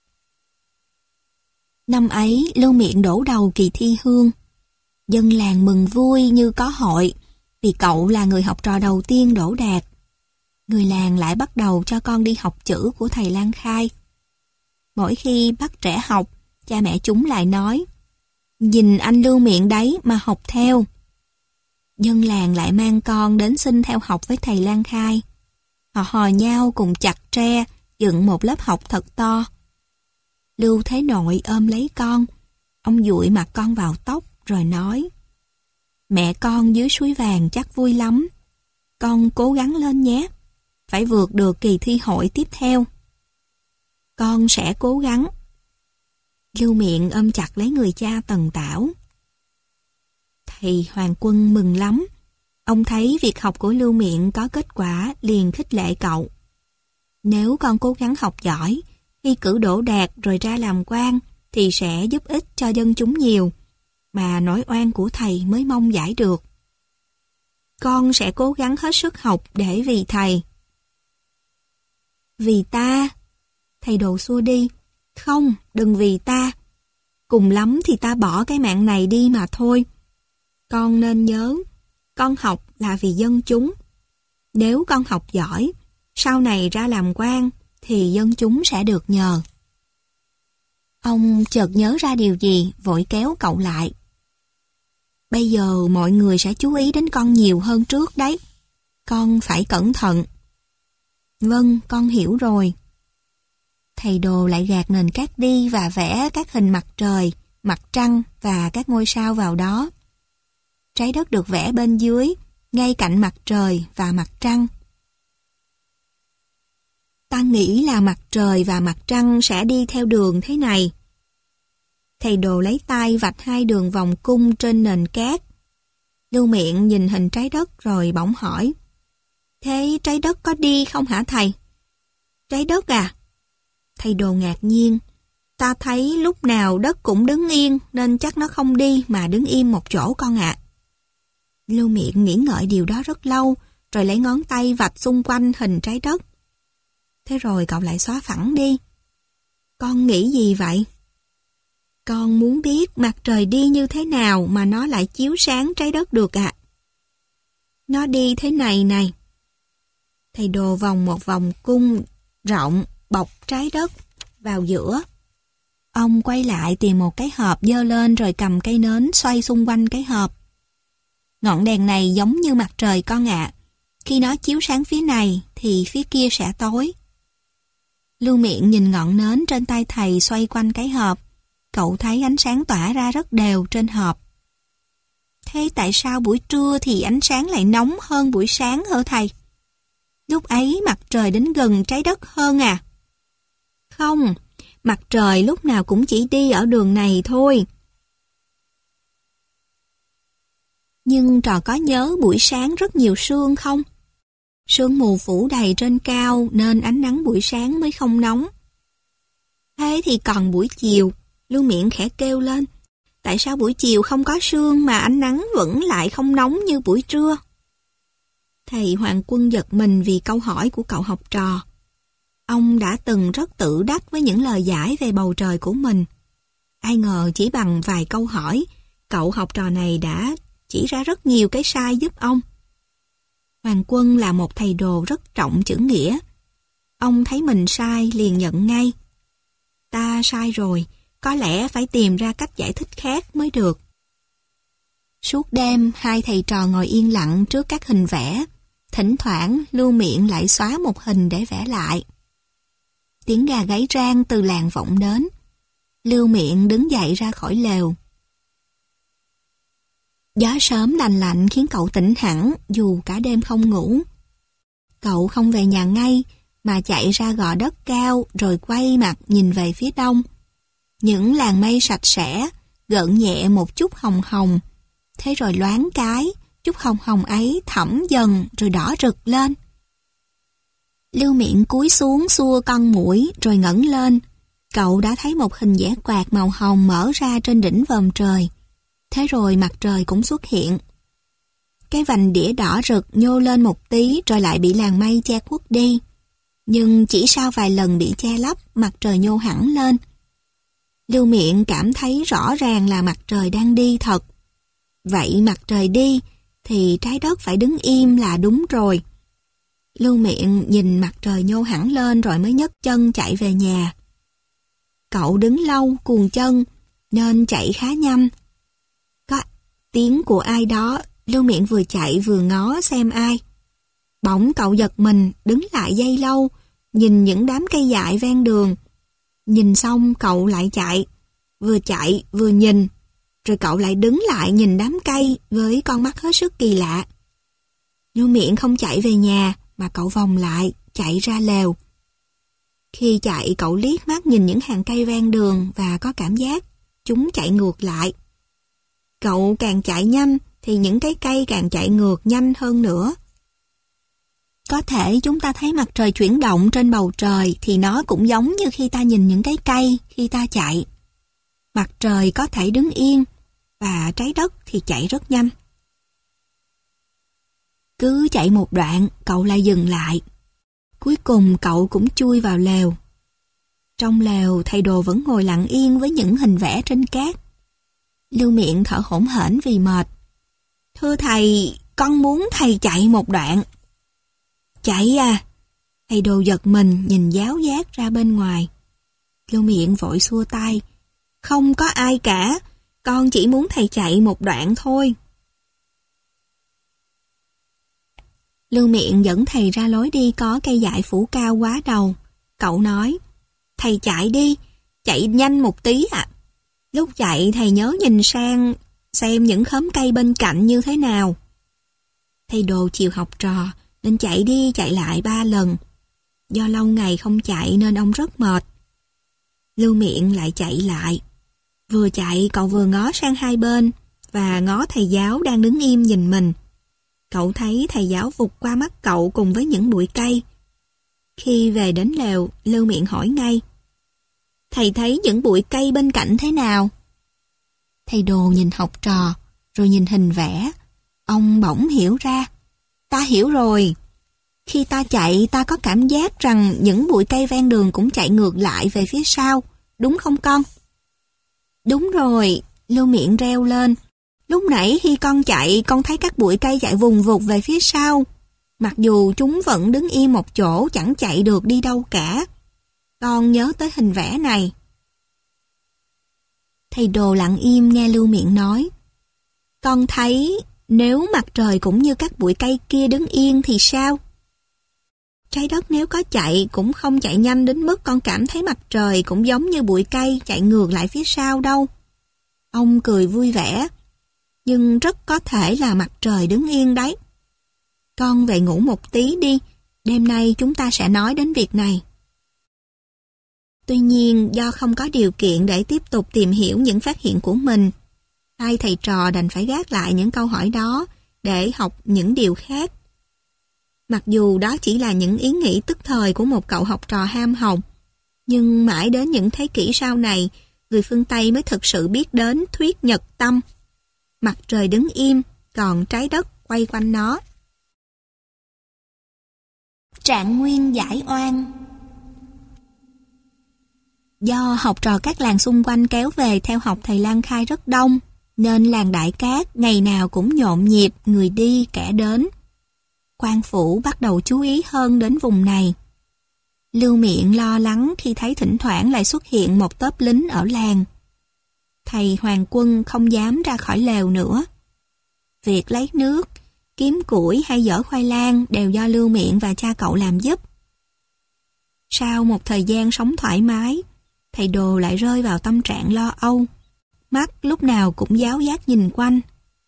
Năm ấy, Lưu Miện đổ đầu kỳ thi hương. Dân làng mừng vui như có hội vì cậu là người học trò đầu tiên đỗ đạt. Người làng lại bắt đầu cho con đi học chữ của thầy Lan Khai. Mỗi khi bắt trẻ học, cha mẹ chúng lại nói, nhìn anh Lưu Miện đấy mà học theo. Dân làng lại mang con đến xin theo học với thầy Lan Khai. Họ hò nhau cùng chặt tre, dựng một lớp học thật to. Lưu Thế Nội ôm lấy con. Ông dụi mặt con vào tóc rồi nói, mẹ con dưới suối vàng chắc vui lắm. Con cố gắng lên nhé. Phải vượt được kỳ thi hội tiếp theo. Con sẽ cố gắng. Lưu Miện ôm chặt lấy người cha tần tảo. Thầy Hoàng Quân mừng lắm. Ông thấy việc học của Lưu Miện có kết quả liền khích lệ cậu. Nếu con cố gắng học giỏi, thi cử đỗ đạt rồi ra làm quan, thì sẽ giúp ích cho dân chúng nhiều, mà nỗi oan của thầy mới mong giải được. Con sẽ cố gắng hết sức học để vì thầy. Vì ta? Thầy Đồ xua đi. Không, đừng vì ta. Cùng lắm thì ta bỏ cái mạng này đi mà thôi. Con nên nhớ, con học là vì dân chúng. Nếu con học giỏi, sau này ra làm quan, thì dân chúng sẽ được nhờ. Ông chợt nhớ ra điều gì, vội kéo cậu lại. Bây giờ mọi người sẽ chú ý đến con nhiều hơn trước đấy. Con phải cẩn thận. Vâng, con hiểu rồi. Thầy Đồ lại gạt nền cát đi và vẽ các hình mặt trời, mặt trăng và các ngôi sao vào đó. Trái đất được vẽ bên dưới, ngay cạnh mặt trời và mặt trăng. Ta nghĩ là mặt trời và mặt trăng sẽ đi theo đường thế này. Thầy Đồ lấy tay vạch hai đường vòng cung trên nền cát. Lưu Miện nhìn hình trái đất rồi bỗng hỏi. Thế trái đất có đi không hả thầy? Trái đất à? Thầy Đồ ngạc nhiên. Ta thấy lúc nào đất cũng đứng yên nên chắc nó không đi mà đứng im một chỗ con ạ. À. Lưu Miện nghĩ ngợi điều đó rất lâu rồi lấy ngón tay vạch xung quanh hình trái đất. Thế rồi cậu lại xóa phẳng đi. Con nghĩ gì vậy? Con muốn biết mặt trời đi như thế nào mà nó lại chiếu sáng trái đất được ạ. À? Nó đi thế này này. Thầy Đồ vòng một vòng cung rộng bọc trái đất vào giữa. Ông quay lại tìm một cái hộp giơ lên rồi cầm cây nến xoay xung quanh cái hộp. Ngọn đèn này giống như mặt trời con ạ. À. Khi nó chiếu sáng phía này thì phía kia sẽ tối. Lưu Miện nhìn ngọn nến trên tay thầy xoay quanh cái hộp. Cậu thấy ánh sáng tỏa ra rất đều trên hộp. Thế tại sao buổi trưa thì ánh sáng lại nóng hơn buổi sáng hả thầy? Lúc ấy mặt trời đến gần trái đất hơn à? Không, mặt trời lúc nào cũng chỉ đi ở đường này thôi. Nhưng trò có nhớ buổi sáng rất nhiều sương không? Sương mù phủ đầy trên cao nên ánh nắng buổi sáng mới không nóng. Thế thì còn buổi chiều, Lưu Miện khẽ kêu lên. Tại sao buổi chiều không có sương mà ánh nắng vẫn lại không nóng như buổi trưa? Thầy Hoàng Quân giật mình vì câu hỏi của cậu học trò. Ông đã từng rất tự đắc với những lời giải về bầu trời của mình. Ai ngờ chỉ bằng vài câu hỏi, cậu học trò này đã chỉ ra rất nhiều cái sai giúp ông. Hoàng Quân là một thầy Đồ rất trọng chữ nghĩa. Ông thấy mình sai liền nhận ngay. Ta sai rồi, có lẽ phải tìm ra cách giải thích khác mới được. Suốt đêm, hai thầy trò ngồi yên lặng trước các hình vẽ. Thỉnh thoảng, Lưu Miện lại xóa một hình để vẽ lại. Tiếng gà gáy rang từ làng vọng đến. Lưu Miện đứng dậy ra khỏi lều. Gió sớm lành lạnh khiến cậu tỉnh hẳn dù cả đêm không ngủ. Cậu không về nhà ngay mà chạy ra gò đất cao rồi quay mặt nhìn về phía đông. Những làn mây sạch sẽ, gợn nhẹ một chút hồng hồng. Thế rồi loáng cái, chút hồng hồng ấy thẫm dần rồi đỏ rực lên. Lưu Miện cúi xuống xua con muỗi rồi ngẩng lên. Cậu đã thấy một hình vẽ quạt màu hồng mở ra trên đỉnh vòm trời. Thế rồi mặt trời cũng xuất hiện. Cái vành đĩa đỏ rực nhô lên một tí rồi lại bị làn mây che khuất đi. Nhưng chỉ sau vài lần bị che lấp, mặt trời nhô hẳn lên. Lưu Miện cảm thấy rõ ràng là mặt trời đang đi thật. Vậy mặt trời đi thì trái đất phải đứng im là đúng rồi. Lưu Miện nhìn mặt trời nhô hẳn lên rồi mới nhấc chân chạy về nhà. Cậu đứng lâu cuồng chân nên chạy khá nhanh. Có tiếng của ai đó, Lưu Miện vừa chạy vừa ngó xem ai. Bỗng cậu giật mình, đứng lại giây lâu, nhìn những đám cây dại ven đường. Nhìn xong cậu lại chạy, vừa chạy vừa nhìn, rồi cậu lại đứng lại nhìn đám cây với con mắt hết sức kỳ lạ. Lưu Miện không chạy về nhà mà cậu vòng lại, chạy ra lều. Khi chạy cậu liếc mắt nhìn những hàng cây ven đường và có cảm giác chúng chạy ngược lại. Cậu càng chạy nhanh thì những cái cây càng chạy ngược nhanh hơn nữa. Có thể chúng ta thấy mặt trời chuyển động trên bầu trời thì nó cũng giống như khi ta nhìn những cái cây khi ta chạy. Mặt trời có thể đứng yên, và trái đất thì chạy rất nhanh. Cứ chạy một đoạn, cậu lại dừng lại. Cuối cùng cậu cũng chui vào lều. Trong lều, thầy Đồ vẫn ngồi lặng yên với những hình vẽ trên cát. Lưu Miện thở hổn hển vì mệt. Thưa thầy, con muốn thầy chạy một đoạn. Chạy à? Thầy Đồ giật mình nhìn giáo giác ra bên ngoài. Lưu Miện vội xua tay. Không có ai cả, con chỉ muốn thầy chạy một đoạn thôi. Lưu Miện dẫn thầy ra lối đi có cây dại phủ cao quá đầu. Cậu nói, thầy chạy đi, chạy nhanh một tí ạ. À. Lúc chạy thầy nhớ nhìn sang xem những khóm cây bên cạnh như thế nào. Thầy Đồ chiều học trò nên chạy đi chạy lại ba lần. Do lâu ngày không chạy nên ông rất mệt. Lưu Miện lại chạy lại. Vừa chạy cậu vừa ngó sang hai bên và ngó thầy giáo đang đứng im nhìn mình. Cậu thấy thầy giáo vụt qua mắt cậu cùng với những bụi cây. Khi về đến lều, Lưu Miện hỏi ngay. Thầy thấy những bụi cây bên cạnh thế nào? Thầy Đồ nhìn học trò, rồi nhìn hình vẽ. Ông bỗng hiểu ra. Ta hiểu rồi. Khi ta chạy, ta có cảm giác rằng những bụi cây ven đường cũng chạy ngược lại về phía sau. Đúng không con? Đúng rồi, Lưu Miện reo lên. Lúc nãy khi con chạy, con thấy các bụi cây chạy vùng vụt về phía sau. Mặc dù chúng vẫn đứng yên một chỗ, chẳng chạy được đi đâu cả. Con nhớ tới hình vẽ này. Thầy Đồ lặng im nghe Lưu Miện nói. Con thấy nếu mặt trời cũng như các bụi cây kia đứng yên thì sao? Trái đất nếu có chạy cũng không chạy nhanh đến mức con cảm thấy mặt trời cũng giống như bụi cây chạy ngược lại phía sau đâu. Ông cười vui vẻ. Nhưng rất có thể là mặt trời đứng yên đấy. Con về ngủ một tí đi, đêm nay chúng ta sẽ nói đến việc này. Tuy nhiên, do không có điều kiện để tiếp tục tìm hiểu những phát hiện của mình, hai thầy trò đành phải gác lại những câu hỏi đó để học những điều khác. Mặc dù đó chỉ là những ý nghĩ tức thời của một cậu học trò ham học, nhưng mãi đến những thế kỷ sau này, người phương Tây mới thực sự biết đến thuyết nhật tâm. Mặt trời đứng im, còn trái đất quay quanh nó. Trạng nguyên giải oan. Do học trò các làng xung quanh kéo về theo học thầy Lan Khai rất đông, nên làng Đại Cát ngày nào cũng nhộn nhịp người đi kẻ đến. Quan phủ bắt đầu chú ý hơn đến vùng này. Lưu Miện lo lắng khi thấy thỉnh thoảng lại xuất hiện một tốp lính ở làng. Thầy Hoàng Quân không dám ra khỏi lều nữa. Việc lấy nước, kiếm củi hay dỡ khoai lang đều do Lưu Miện và cha cậu làm giúp. Sau một thời gian sống thoải mái, thầy Đồ lại rơi vào tâm trạng lo âu. Mắt lúc nào cũng giáo giác nhìn quanh.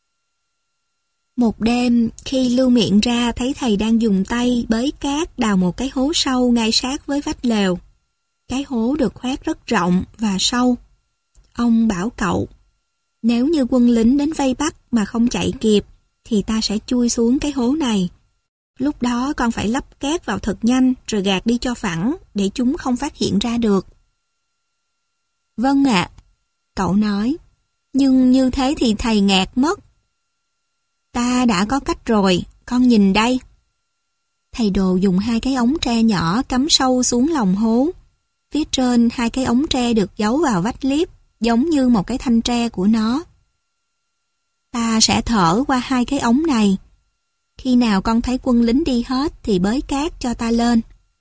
Một đêm, khi Lưu Miện ra thấy thầy đang dùng tay bới cát đào một cái hố sâu ngay sát với vách lều. Cái hố được khoét rất rộng và sâu. Ông bảo cậu, nếu như quân lính đến vây bắt mà không chạy kịp, thì ta sẽ chui xuống cái hố này. Lúc đó con phải lắp cát vào thật nhanh rồi gạt đi cho phẳng để chúng không phát hiện ra được. Vâng ạ, cậu nói, nhưng như thế thì thầy ngạt mất. Ta đã có cách rồi, con nhìn đây. Thầy Đồ dùng hai cái ống tre nhỏ cắm sâu xuống lòng hố. Phía trên hai cái ống tre được giấu vào vách liếp, giống như một cái thanh tre của nó. Ta sẽ thở qua hai cái ống này. Khi nào con thấy quân lính đi hết thì bới cát cho ta lên.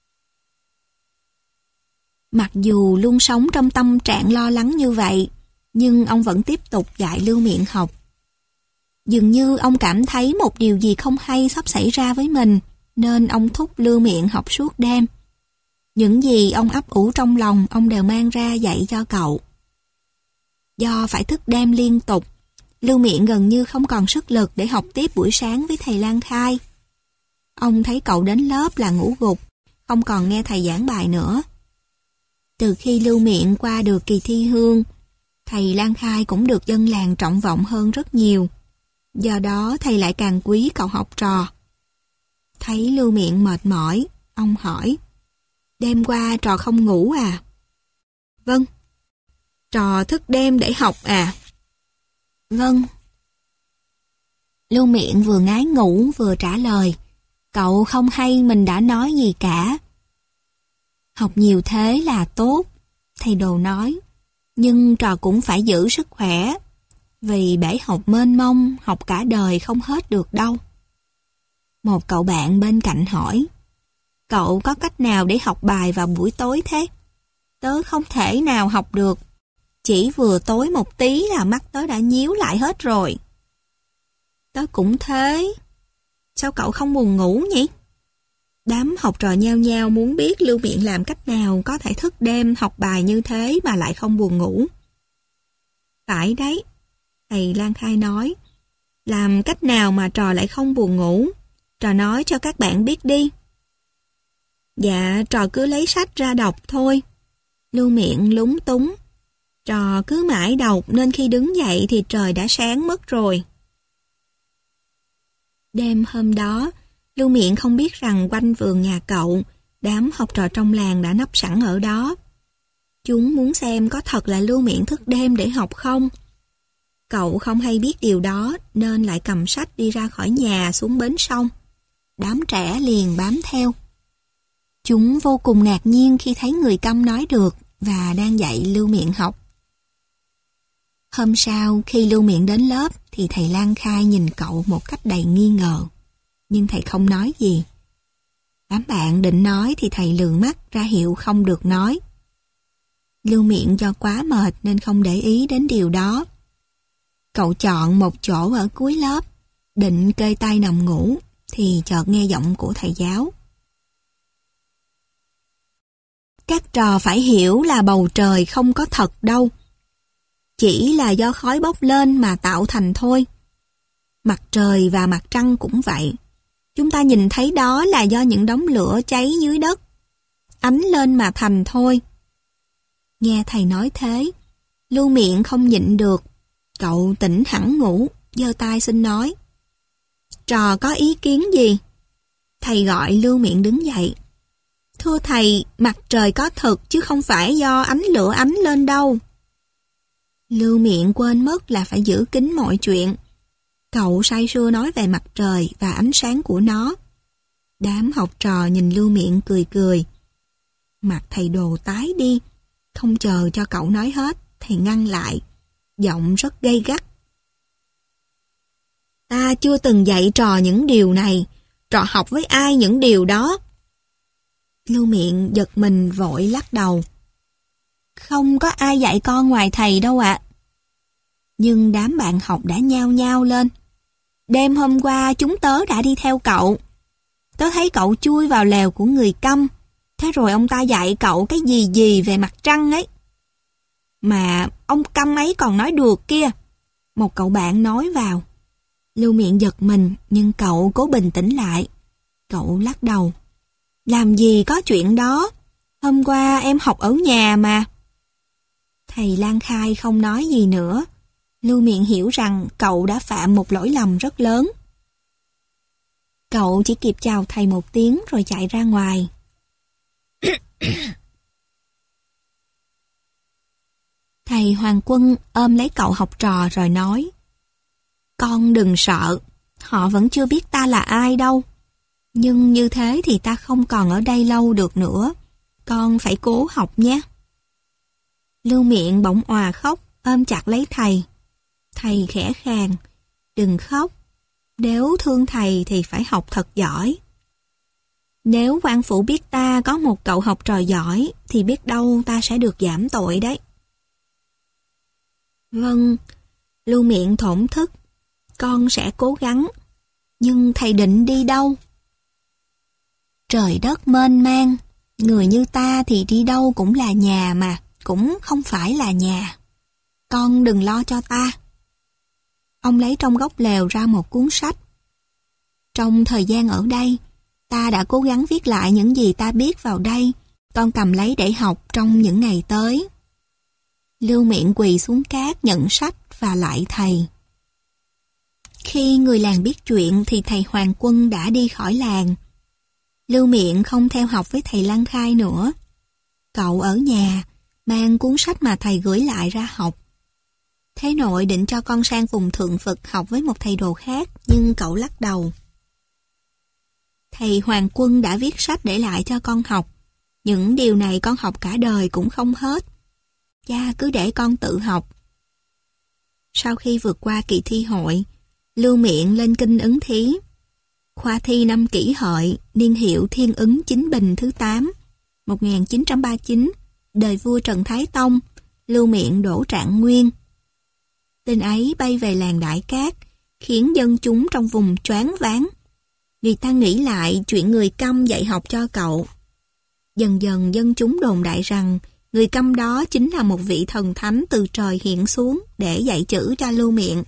Mặc dù luôn sống trong tâm trạng lo lắng như vậy, nhưng ông vẫn tiếp tục dạy Lưu Miện học. Dường như ông cảm thấy một điều gì không hay sắp xảy ra với mình, nên ông thúc Lưu Miện học suốt đêm. Những gì ông ấp ủ trong lòng, ông đều mang ra dạy cho cậu. Do phải thức đêm liên tục, Lưu Miện gần như không còn sức lực để học tiếp buổi sáng với thầy Lan Khai. Ông thấy cậu đến lớp là ngủ gục, không còn nghe thầy giảng bài nữa. Từ khi Lưu Miện qua được kỳ thi hương, thầy Lan Khai cũng được dân làng trọng vọng hơn rất nhiều. Do đó thầy lại càng quý cậu học trò. Thấy Lưu Miện mệt mỏi, ông hỏi, đêm qua trò không ngủ à? Vâng. Trò thức đêm để học à? Vâng. Lưu Miện vừa ngái ngủ vừa trả lời. Cậu không hay mình đã nói gì cả. Học nhiều thế là tốt, thầy Đồ nói. Nhưng trò cũng phải giữ sức khỏe. Vì bể học mênh mông, học cả đời không hết được đâu. Một cậu bạn bên cạnh hỏi. Cậu có cách nào để học bài vào buổi tối thế? Tớ không thể nào học được. Chỉ vừa tối một tí là mắt tớ đã nhíu lại hết rồi. Tớ cũng thế. Sao cậu không buồn ngủ nhỉ? Đám học trò nhao nhao muốn biết Lưu Miện làm cách nào có thể thức đêm học bài như thế mà lại không buồn ngủ. Phải đấy, thầy Lan Khai nói. Làm cách nào mà trò lại không buồn ngủ? Trò nói cho các bạn biết đi. Dạ, trò cứ lấy sách ra đọc thôi. Lưu Miện lúng túng. Trò cứ mãi đọc nên khi đứng dậy thì trời đã sáng mất rồi. Đêm hôm đó, Lưu Miện không biết rằng quanh vườn nhà cậu, đám học trò trong làng đã nấp sẵn ở đó. Chúng muốn xem có thật là Lưu Miện thức đêm để học không. Cậu không hay biết điều đó nên lại cầm sách đi ra khỏi nhà xuống bến sông. Đám trẻ liền bám theo. Chúng vô cùng ngạc nhiên khi thấy người câm nói được và đang dạy Lưu Miện học. Hôm sau, khi Lưu Miện đến lớp thì thầy Lan Khai nhìn cậu một cách đầy nghi ngờ. Nhưng thầy không nói gì. Đám bạn định nói thì thầy lườm mắt ra hiệu không được nói. Lưu Miện do quá mệt nên không để ý đến điều đó. Cậu chọn một chỗ ở cuối lớp, định kê tay nằm ngủ thì chợt nghe giọng của thầy giáo. Các trò phải hiểu là bầu trời không có thật đâu. Chỉ là do khói bốc lên mà tạo thành thôi. Mặt trời và mặt trăng cũng vậy. Chúng ta nhìn thấy đó là do những đống lửa cháy dưới đất. Ánh lên mà thành thôi. Nghe thầy nói thế, Lưu Miện không nhịn được. Cậu tỉnh hẳn ngủ, giơ tay xin nói. Trò có ý kiến gì? Thầy gọi Lưu Miện đứng dậy. Thưa thầy, mặt trời có thực chứ không phải do ánh lửa ánh lên đâu. Lưu Miện quên mất là phải giữ kín mọi chuyện. Cậu say sưa nói về mặt trời và ánh sáng của nó. Đám học trò nhìn Lưu Miện cười cười. Mặt thầy Đồ tái đi. Không chờ cho cậu nói hết, thầy ngăn lại. Giọng rất gay gắt. Ta chưa từng dạy trò những điều này. Trò học với ai những điều đó? Lưu Miện giật mình vội lắc đầu. Không có ai dạy con ngoài thầy đâu ạ. Nhưng đám bạn học đã nhao nhao lên. Đêm hôm qua chúng tớ đã đi theo cậu. Tớ thấy cậu chui vào lều của người câm. Thế rồi ông ta dạy cậu cái gì gì về mặt trăng ấy. Mà ông câm ấy còn nói được kia. Một cậu bạn nói vào. Lưu Miện giật mình nhưng cậu cố bình tĩnh lại. Cậu lắc đầu. Làm gì có chuyện đó. Hôm qua em học ở nhà mà. Thầy Lan Khai không nói gì nữa. Lưu Miện hiểu rằng cậu đã phạm một lỗi lầm rất lớn. Cậu chỉ kịp chào thầy một tiếng rồi chạy ra ngoài. Thầy Hoàng Quân ôm lấy cậu học trò rồi nói. Con đừng sợ, họ vẫn chưa biết ta là ai đâu. Nhưng như thế thì ta không còn ở đây lâu được nữa. Con phải cố học nhé. Lưu Miện bỗng òa khóc, ôm chặt lấy thầy. Thầy khẽ khàng. Đừng khóc. Nếu thương thầy thì phải học thật giỏi. Nếu quan phủ biết ta có một cậu học trò giỏi thì biết đâu ta sẽ được giảm tội đấy. Vâng, Lưu Miện thổn thức. Con sẽ cố gắng. Nhưng thầy định đi đâu? Trời đất mênh mang. Người như ta thì đi đâu cũng là nhà mà, cũng không phải là nhà. Con đừng lo cho ta. Ông lấy trong góc lều ra một cuốn sách. Trong thời gian ở đây, ta đã cố gắng viết lại những gì ta biết vào đây. Con cầm lấy để học trong những ngày tới. Lưu Miện quỳ xuống cát nhận sách và lạy thầy. Khi người làng biết chuyện thì thầy Hoàng Quân đã đi khỏi làng. Lưu Miện không theo học với thầy Lan Khai nữa. Cậu ở nhà, mang cuốn sách mà thầy gửi lại ra học. Thế nội định cho con sang vùng thượng Phật học với một thầy đồ khác, nhưng cậu lắc đầu. Thầy Hoàng Quân đã viết sách để lại cho con học. Những điều này con học cả đời cũng không hết. Cha cứ để con tự học. Sau khi vượt qua kỳ thi hội, Lưu Miện lên kinh ứng thí. Khoa thi năm Kỷ Hợi, niên hiệu Thiên Ứng Chính Bình thứ tám, một nghìn chín trăm ba mươi chín, đời vua Trần Thái Tông, Lưu Miện đỗ trạng nguyên. Tin ấy bay về làng Đại Cát, khiến dân chúng trong vùng choáng váng. Người ta nghĩ lại chuyện người câm dạy học cho cậu. Dần dần dân chúng đồn đại rằng người câm đó chính là một vị thần thánh từ trời hiện xuống để dạy chữ cho Lưu Miện.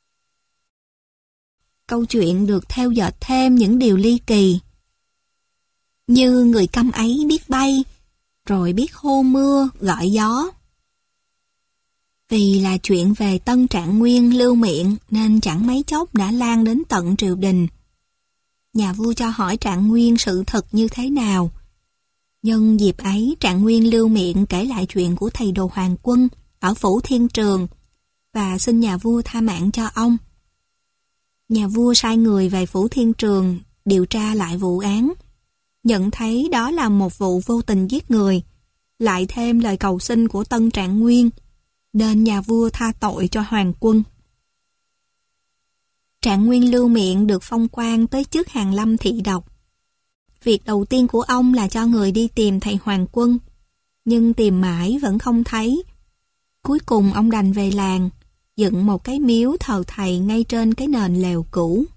Câu chuyện được theo dệt thêm những điều ly kỳ. Như người câm ấy biết bay, rồi biết hô mưa, gọi gió. Vì là chuyện về Tân Trạng Nguyên Lưu Miện nên chẳng mấy chốc đã lan đến tận triều đình. Nhà vua cho hỏi Trạng Nguyên sự thật như thế nào. Nhân dịp ấy, Trạng Nguyên Lưu Miện kể lại chuyện của thầy đồ Hoàng Quân ở Phủ Thiên Trường và xin nhà vua tha mạng cho ông. Nhà vua sai người về Phủ Thiên Trường điều tra lại vụ án, nhận thấy đó là một vụ vô tình giết người, lại thêm lời cầu xin của Tân Trạng Nguyên, nên nhà vua tha tội cho Hoàng Quân. Trạng Nguyên Lưu Miện được phong quan tới chức Hàn Lâm thị độc. Việc đầu tiên của ông là cho người đi tìm thầy Hoàng Quân, nhưng tìm mãi vẫn không thấy. Cuối cùng ông đành về làng, dựng một cái miếu thờ thầy ngay trên cái nền lều cũ.